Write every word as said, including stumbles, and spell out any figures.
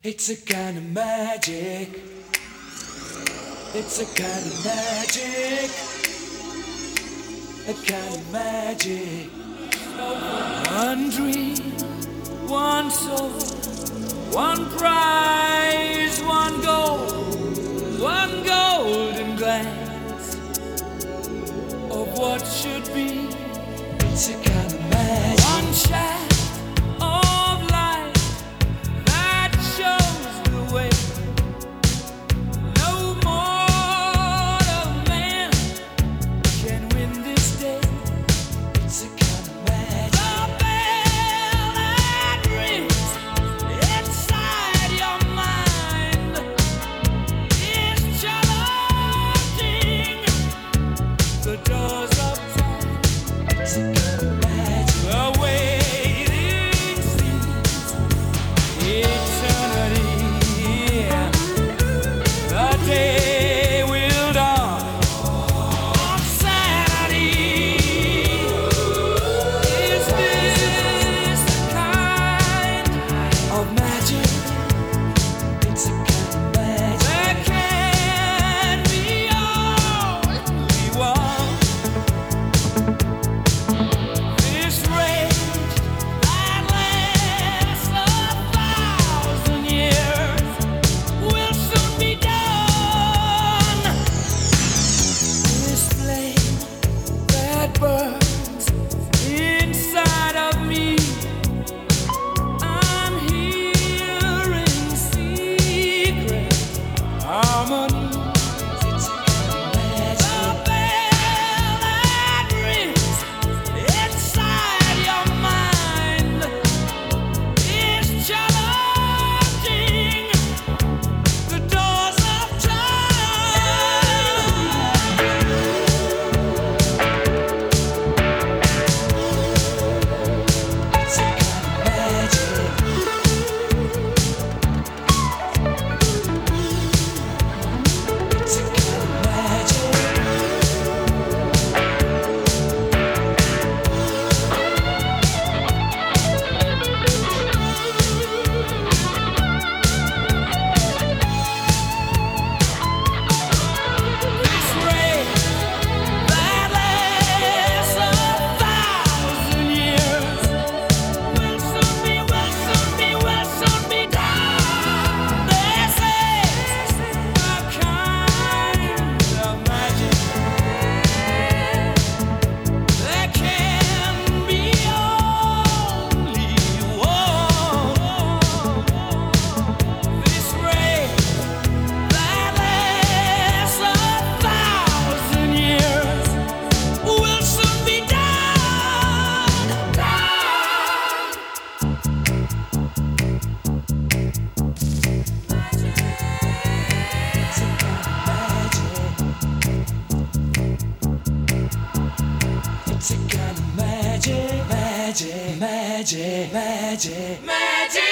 It's a kind of magic. It's a kind of magic. A kind of magic. One dream, one soul, one prize, one goal, one golden glance of what should be. It's a kind of magic. One shaft of light that shows the way. No mortal man can win this day. It's a kind of magic. The bell that rings inside your mind is challenging the doors of time. It's a kind of magic. The waiting seems eternity. The day will dawn on Saturday. Is this the kind of magic? It's a kind of magic. There can be only one. This rage that lasts a thousand years will soon be done. This flame that burns inside of me, I'm hearing secret harmonies. It's a kind of magic. The bell that rings inside your mind is challenging the doors of time. It's a kind of magic. It's a kind of magic. This ray that lasts a thousand years will soon be, will soon be, will soon be done. This is a kind of magic. There can be only one. This ray that lasts a thousand years will soon be done. It's a kind of magic. It's a kind of magic, magic, magic, magic, magic.